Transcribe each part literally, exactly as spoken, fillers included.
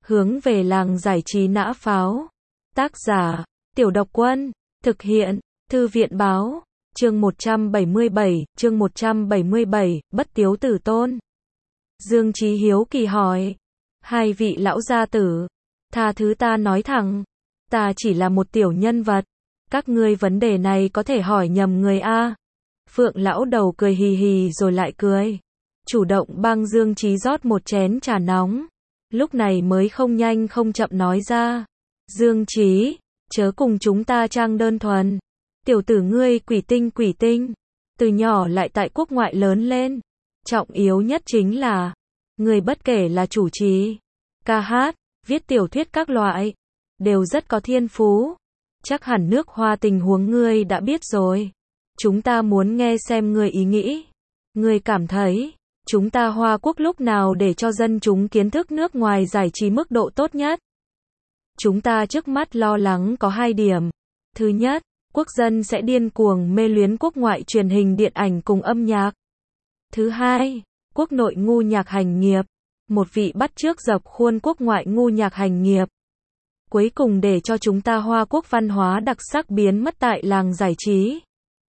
Hướng về làng giải trí nã pháo. Tác giả, Tiểu Độc Quân. Thực hiện, Thư viện báo. Chương một trăm bảy mươi bảy, chương một trăm bảy mươi bảy, Bất Tiếu Tử Tôn. Dương Chí hiếu kỳ hỏi. Hai vị lão gia tử, tha thứ ta nói thẳng, ta chỉ là một tiểu nhân vật. Các ngươi vấn đề này có thể hỏi nhầm người a. Phượng lão đầu cười hì hì rồi lại cười. Chủ động băng Dương Chí rót một chén trà nóng. Lúc này mới không nhanh không chậm nói ra. Dương Chí, chớ cùng chúng ta trang đơn thuần. Tiểu tử ngươi quỷ tinh quỷ tinh. Từ nhỏ lại tại quốc ngoại lớn lên. Trọng yếu nhất chính là, ngươi bất kể là chủ trì, ca hát, viết tiểu thuyết các loại, đều rất có thiên phú. Chắc hẳn nước Hoa tình huống ngươi đã biết rồi. Chúng ta muốn nghe xem ngươi ý nghĩ. Ngươi cảm thấy, chúng ta Hoa Quốc lúc nào để cho dân chúng kiến thức nước ngoài giải trí mức độ tốt nhất? Chúng ta trước mắt lo lắng có hai điểm. Thứ nhất, quốc dân sẽ điên cuồng mê luyến quốc ngoại truyền hình điện ảnh cùng âm nhạc. Thứ hai, quốc nội ngu nhạc hành nghiệp. Một vị bắt chước dập khuôn quốc ngoại ngu nhạc hành nghiệp. Cuối cùng để cho chúng ta Hoa Quốc văn hóa đặc sắc biến mất tại làng giải trí.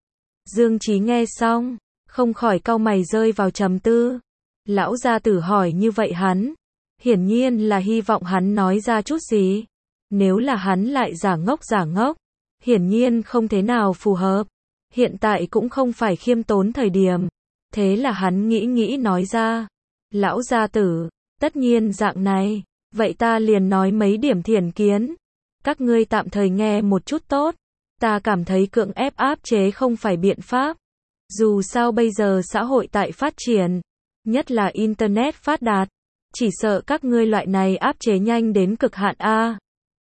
Dương Chí nghe xong, không khỏi cau mày rơi vào trầm tư. Lão gia tử hỏi như vậy hắn, hiển nhiên là hy vọng hắn nói ra chút gì. Nếu là hắn lại giả ngốc giả ngốc, hiển nhiên không thế nào phù hợp. Hiện tại cũng không phải khiêm tốn thời điểm. Thế là hắn nghĩ nghĩ nói ra. Lão gia tử, tất nhiên dạng này, vậy ta liền nói mấy điểm thiển kiến. Các ngươi tạm thời nghe một chút tốt. Ta cảm thấy cưỡng ép áp chế không phải biện pháp. Dù sao bây giờ xã hội tại phát triển, nhất là Internet phát đạt, chỉ sợ các ngươi loại này áp chế nhanh đến cực hạn a.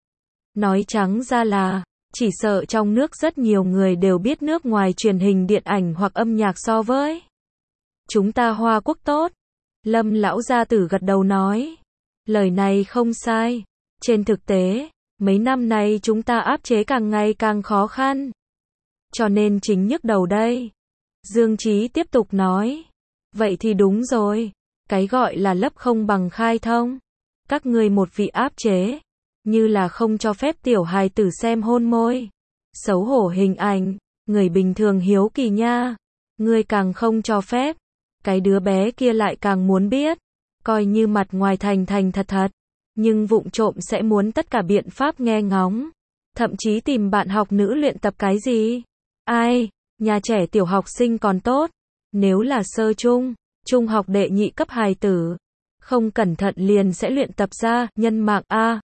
Nói trắng ra là, chỉ sợ trong nước rất nhiều người đều biết nước ngoài truyền hình điện ảnh hoặc âm nhạc so với chúng ta Hoa Quốc tốt. Lâm lão gia tử gật đầu nói. Lời này không sai. Trên thực tế, mấy năm nay chúng ta áp chế càng ngày càng khó khăn. Cho nên chính nhức đầu đây. Dương Chí tiếp tục nói. Vậy thì đúng rồi. Cái gọi là lấp không bằng khai thông. Các ngươi một vị áp chế. Như là không cho phép tiểu hài tử xem hôn môi. Xấu hổ hình ảnh. Người bình thường hiếu kỳ nha. Ngươi càng không cho phép. Cái đứa bé kia lại càng muốn biết. Coi như mặt ngoài thành thành thật thật. Nhưng vụng trộm sẽ muốn tất cả biện pháp nghe ngóng. Thậm chí tìm bạn học nữ luyện tập cái gì. Ai, nhà trẻ tiểu học sinh còn tốt. Nếu là sơ trung, trung học đệ nhị cấp hài tử. Không cẩn thận liền sẽ luyện tập ra, nhân mạng A.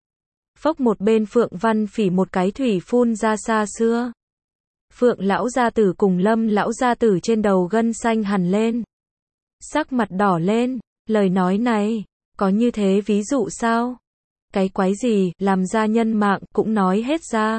Phốc một bên Phượng Văn Phỉ một cái thủy phun ra xa xưa. Phượng lão gia tử cùng Lâm lão gia tử trên đầu gân xanh hẳn lên. Sắc mặt đỏ lên, lời nói này, có như thế ví dụ sao? Cái quái gì, làm ra nhân mạng, cũng nói hết ra.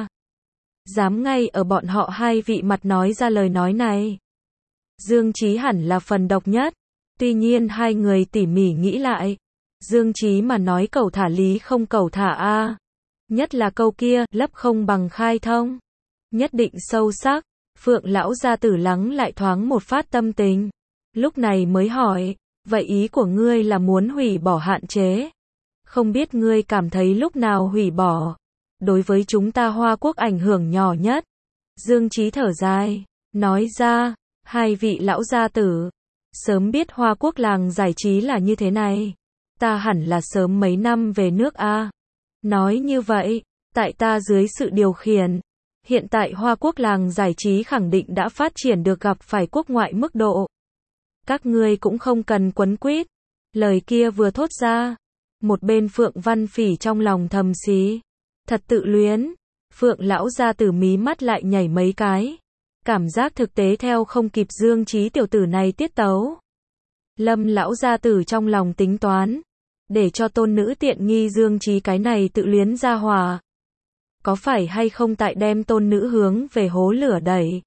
Dám ngay ở bọn họ hai vị mặt nói ra lời nói này. Dương Chí hẳn là phần độc nhất. Tuy nhiên hai người tỉ mỉ nghĩ lại. Dương Chí mà nói cẩu thả lý không cẩu thả a. Nhất là câu kia, lấp không bằng khai thông. Nhất định sâu sắc. Phượng lão gia tử lắng lại thoáng một phát tâm tình. Lúc này mới hỏi, vậy ý của ngươi là muốn hủy bỏ hạn chế? Không biết ngươi cảm thấy lúc nào hủy bỏ? Đối với chúng ta Hoa Quốc ảnh hưởng nhỏ nhất. Dương Chí thở dài, nói ra, hai vị lão gia tử, sớm biết Hoa Quốc làng giải trí là như thế này. Ta hẳn là sớm mấy năm về nước a. Nói như vậy, tại ta dưới sự điều khiển, hiện tại Hoa Quốc làng giải trí khẳng định đã phát triển được gặp phải quốc ngoại mức độ. Các ngươi cũng không cần quấn quýt. Lời kia vừa thốt ra, một bên Phượng Văn Phỉ trong lòng thầm xí. Thật tự luyến. Phượng lão gia tử mí mắt lại nhảy mấy cái. Cảm giác thực tế theo không kịp Dương Chí tiểu tử này tiết tấu. Lâm lão gia tử trong lòng tính toán. Để cho tôn nữ tiện nghi Dương Chí cái này tự luyến ra hòa. Có phải hay không tại đem tôn nữ hướng về hố lửa đẩy.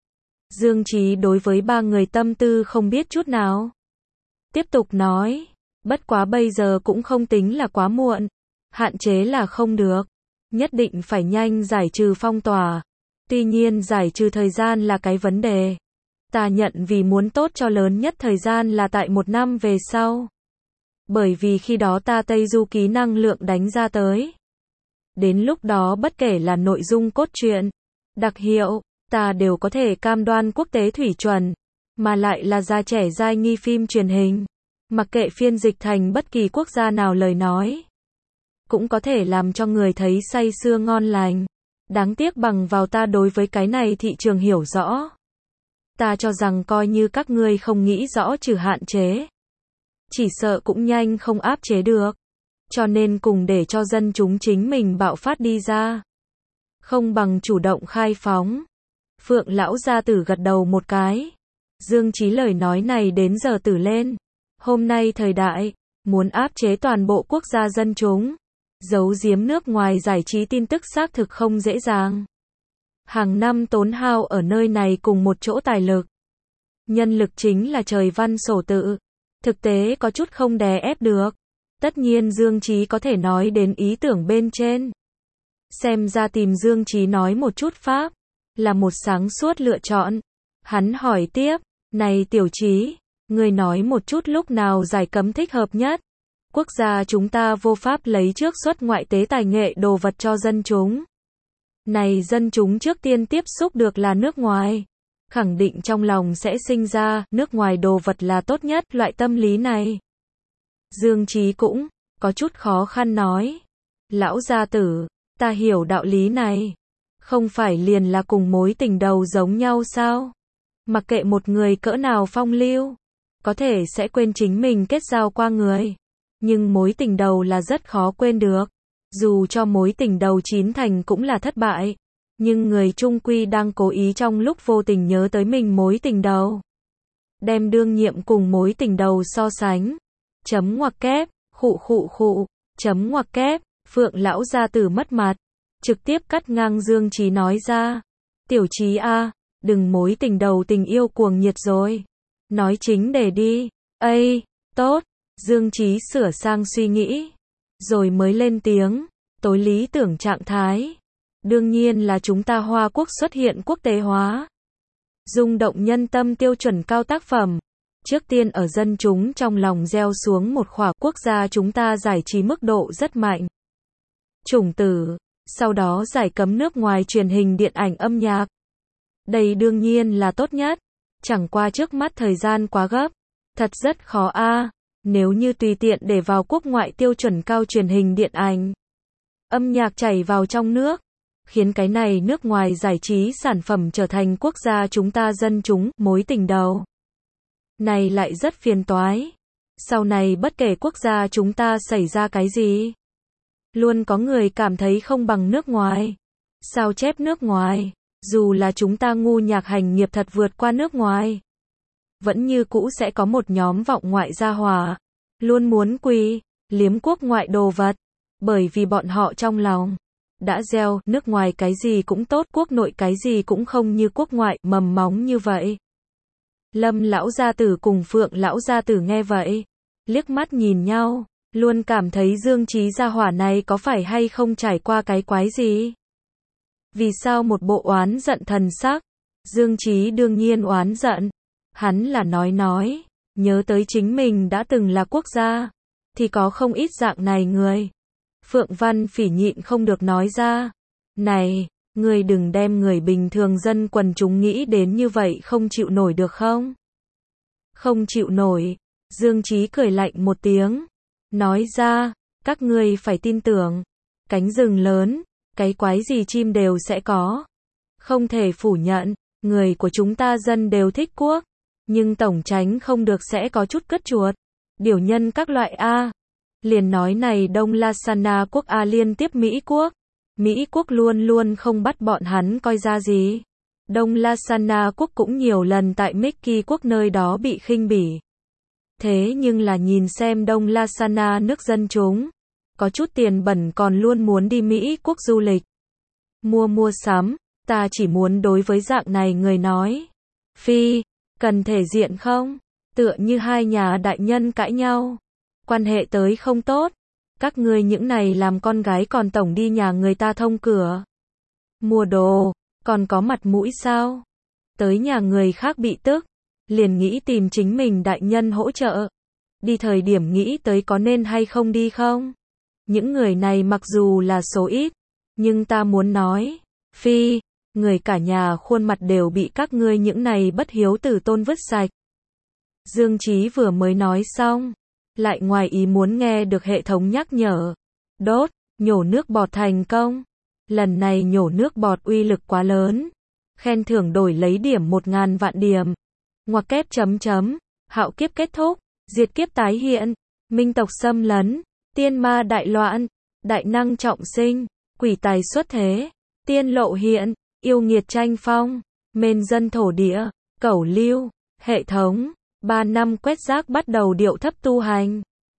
Dương Chí đối với ba người tâm tư không biết chút nào. Tiếp tục nói, bất quá bây giờ cũng không tính là quá muộn. Hạn chế là không được. Nhất định phải nhanh giải trừ phong tỏa. Tuy nhiên giải trừ thời gian là cái vấn đề. Ta nhận vì muốn tốt cho lớn nhất thời gian là tại một năm về sau. Bởi vì khi đó ta Tây Du Ký năng lượng đánh ra tới. Đến lúc đó bất kể là nội dung cốt truyện, đặc hiệu, ta đều có thể cam đoan quốc tế thủy chuẩn, mà lại là già trẻ giai nghi phim truyền hình. Mặc kệ phiên dịch thành bất kỳ quốc gia nào lời nói, cũng có thể làm cho người thấy say sưa ngon lành. Đáng tiếc bằng vào ta đối với cái này thị trường hiểu rõ. Ta cho rằng coi như các ngươi không nghĩ rõ trừ hạn chế, chỉ sợ cũng nhanh không áp chế được. Cho nên cùng để cho dân chúng chính mình bạo phát đi ra, không bằng chủ động khai phóng. Phượng lão gia tử gật đầu một cái. Dương Chí lời nói này đến giờ tử lên. Hôm nay thời đại, muốn áp chế toàn bộ quốc gia dân chúng, giấu giếm nước ngoài giải trí tin tức xác thực không dễ dàng. Hàng năm tốn hao ở nơi này cùng một chỗ tài lực. Nhân lực chính là trời văn sổ tự. Thực tế có chút không đè ép được. Tất nhiên Dương Chí có thể nói đến ý tưởng bên trên. Xem ra tìm Dương Chí nói một chút pháp, là một sáng suốt lựa chọn. Hắn hỏi tiếp, này Tiểu Chí, ngươi nói một chút lúc nào giải cấm thích hợp nhất. Quốc gia chúng ta vô pháp lấy trước xuất ngoại tế tài nghệ đồ vật cho dân chúng. Này dân chúng trước tiên tiếp xúc được là nước ngoài. Khẳng định trong lòng sẽ sinh ra, nước ngoài đồ vật là tốt nhất, loại tâm lý này. Dương Chí cũng, có chút khó khăn nói. Lão gia tử, ta hiểu đạo lý này. Không phải liền là cùng mối tình đầu giống nhau sao? Mặc kệ một người cỡ nào phong lưu, có thể sẽ quên chính mình kết giao qua người. Nhưng mối tình đầu là rất khó quên được. Dù cho mối tình đầu chín thành cũng là thất bại. Nhưng người trung quy đang cố ý trong lúc vô tình nhớ tới mình mối tình đầu. Đem đương nhiệm cùng mối tình đầu so sánh. Chấm ngoặc kép, khụ khụ khụ, chấm ngoặc kép, Phượng lão gia tử mất mặt. Trực tiếp cắt ngang Dương Chí nói ra. Tiểu Chí a, đừng mối tình đầu tình yêu cuồng nhiệt rồi. Nói chính để đi. Ây, tốt. Dương Chí sửa sang suy nghĩ. Rồi mới lên tiếng. Tối lý tưởng trạng thái. Đương nhiên là chúng ta Hoa Quốc xuất hiện quốc tế hóa. Rung động nhân tâm tiêu chuẩn cao tác phẩm. Trước tiên ở dân chúng trong lòng gieo xuống một khỏa quốc gia chúng ta giải trí mức độ rất mạnh. Chủng tử. Sau đó giải cấm nước ngoài truyền hình điện ảnh âm nhạc. Đây đương nhiên là tốt nhất. Chẳng qua trước mắt thời gian quá gấp. Thật rất khó a. Nếu như tùy tiện để vào quốc ngoại tiêu chuẩn cao truyền hình điện ảnh, âm nhạc chảy vào trong nước, khiến cái này nước ngoài giải trí sản phẩm trở thành quốc gia chúng ta dân chúng, mối tình đầu. Này lại rất phiền toái. Sau này bất kể quốc gia chúng ta xảy ra cái gì, luôn có người cảm thấy không bằng nước ngoài. Sao chép nước ngoài, dù là chúng ta ngu nhạc hành nghiệp thật vượt qua nước ngoài, vẫn như cũ sẽ có một nhóm vọng ngoại gia hỏa, luôn muốn quy, liếm quốc ngoại đồ vật, bởi vì bọn họ trong lòng đã gieo, nước ngoài cái gì cũng tốt, quốc nội cái gì cũng không như quốc ngoại, mầm móng như vậy. Lâm lão gia tử cùng Phượng lão gia tử nghe vậy, liếc mắt nhìn nhau, luôn cảm thấy Dương Chí gia hỏa này có phải hay không trải qua cái quái gì. Vì sao một bộ oán giận thần sắc? Dương Chí đương nhiên oán giận. Hắn là nói nói, nhớ tới chính mình đã từng là quốc gia, thì có không ít dạng này người. Phượng Văn Phỉ nhịn không được nói ra, này, ngươi đừng đem người bình thường dân quần chúng nghĩ đến như vậy, không chịu nổi được không? Không chịu nổi. Dương Chí cười lạnh một tiếng, nói ra, các ngươi phải tin tưởng, cánh rừng lớn, cái quái gì chim đều sẽ có. Không thể phủ nhận, người của chúng ta dân đều thích quốc, nhưng tổng tránh không được sẽ có chút cất chuột. Điều nhân các loại A. Liền nói này Đông Lasana quốc A liên tiếp Mỹ quốc. Mỹ quốc luôn luôn không bắt bọn hắn coi ra gì. Đông Lasana quốc cũng nhiều lần tại Mickey quốc nơi đó bị khinh bỉ. Thế nhưng là nhìn xem Đông Lasana nước dân chúng, có chút tiền bẩn còn luôn muốn đi Mỹ quốc du lịch. Mua mua sắm, ta chỉ muốn đối với dạng này người nói. Phi, cần thể diện không? Tựa như hai nhà đại nhân cãi nhau. Quan hệ tới không tốt. Các ngươi những này làm con gái còn tổng đi nhà người ta thông cửa. Mua đồ, còn có mặt mũi sao? Tới nhà người khác bị tức, liền nghĩ tìm chính mình đại nhân hỗ trợ. đi thời điểm nghĩ tới có nên hay không đi không? Những người này mặc dù là số ít, nhưng ta muốn nói, phi, người cả nhà khuôn mặt đều bị các ngươi những này bất hiếu tử tôn vứt sạch. Dương Chí vừa mới nói xong, lại ngoài ý muốn nghe được hệ thống nhắc nhở. Đốt, nhổ nước bọt thành công. Lần này nhổ nước bọt uy lực quá lớn. Khen thưởng đổi lấy điểm một ngàn vạn điểm. Ngoặc kép chấm chấm, hạo kiếp kết thúc, diệt kiếp tái hiện, minh tộc xâm lấn, tiên ma đại loạn, đại năng trọng sinh, quỷ tài xuất thế, tiên lộ hiện, yêu nghiệt tranh phong, mền dân thổ địa, cẩu lưu, hệ thống, ba năm quét rác bắt đầu điệu thấp tu hành.